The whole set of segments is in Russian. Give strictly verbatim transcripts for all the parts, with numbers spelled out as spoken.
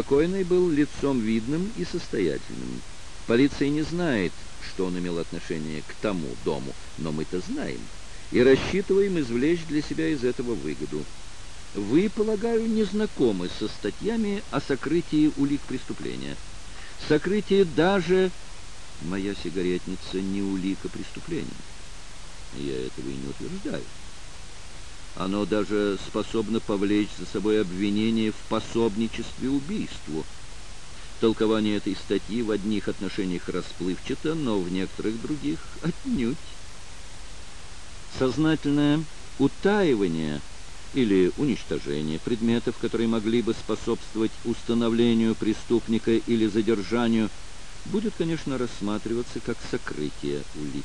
Покойный был лицом видным и состоятельным. Полиция не знает, что он имел отношение к тому дому, но мы-то знаем и рассчитываем извлечь для себя из этого выгоду. Вы, полагаю, не знакомы со статьями о сокрытии улик преступления. Сокрытие даже... Моя сигаретница не улика преступления. Я этого и не утверждаю. Оно даже способно повлечь за собой обвинение в пособничестве убийству. Толкование этой статьи в одних отношениях расплывчато, но в некоторых других отнюдь. Сознательное утаивание или уничтожение предметов, которые могли бы способствовать установлению преступника или задержанию, будет, конечно, рассматриваться как сокрытие улик.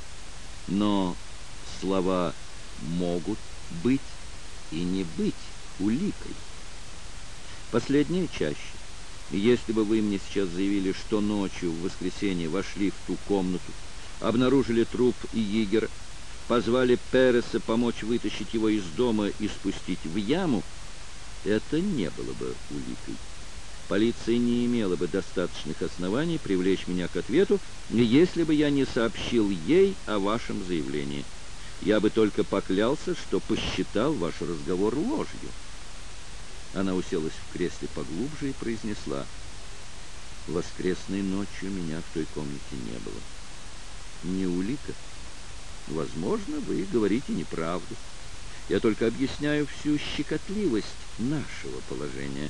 Но слова «могут быть» и «не быть» уликой. Последнее чаще. Если бы вы мне сейчас заявили, что ночью в воскресенье вошли в ту комнату, обнаружили труп Йигера, позвали Переса помочь вытащить его из дома и спустить в яму, это не было бы уликой. Полиция не имела бы достаточных оснований привлечь меня к ответу, если бы я не сообщил ей о вашем заявлении. Я бы только поклялся, что посчитал ваш разговор ложью. Она уселась в кресле поглубже и произнесла: «Воскресной ночью меня в той комнате не было». «Не улика? Возможно, вы говорите неправду. Я только объясняю всю щекотливость нашего положения.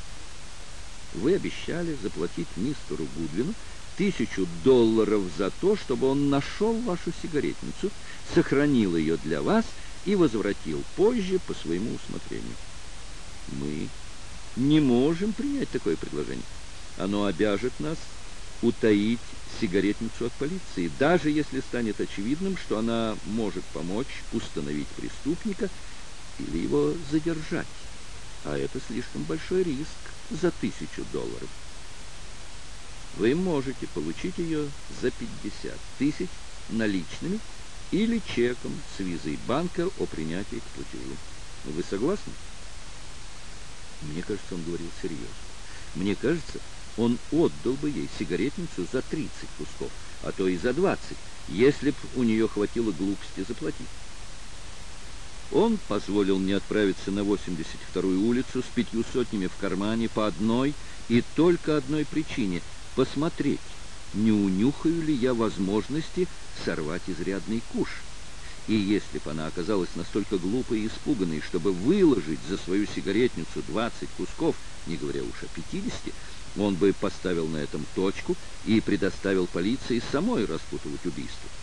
Вы обещали заплатить мистеру Гудвину тысячу долларов за то, чтобы он нашел вашу сигаретницу, сохранил ее для вас и возвратил позже по своему усмотрению. Мы не можем принять такое предложение. Оно обяжет нас утаить сигаретницу от полиции, даже если станет очевидным, что она может помочь установить преступника или его задержать. А это слишком большой риск за тысячу долларов. Вы можете получить ее за пятьдесят тысяч наличными или чеком с визой банка о принятии к платежу. Вы согласны? Мне кажется, он говорил серьезно. Мне кажется, он отдал бы ей сигаретницу за тридцать кусков, а то и за двадцать, если б у нее хватило глупости заплатить. Он позволил мне отправиться на восемьдесят вторую улицу с пятью сотнями в кармане по одной и только одной причине — посмотреть, не унюхаю ли я возможности сорвать изрядный куш. И если бы она оказалась настолько глупой и испуганной, чтобы выложить за свою сигаретницу двадцать кусков, не говоря уж о пятидесяти, он бы поставил на этом точку и предоставил полиции самой распутывать убийство.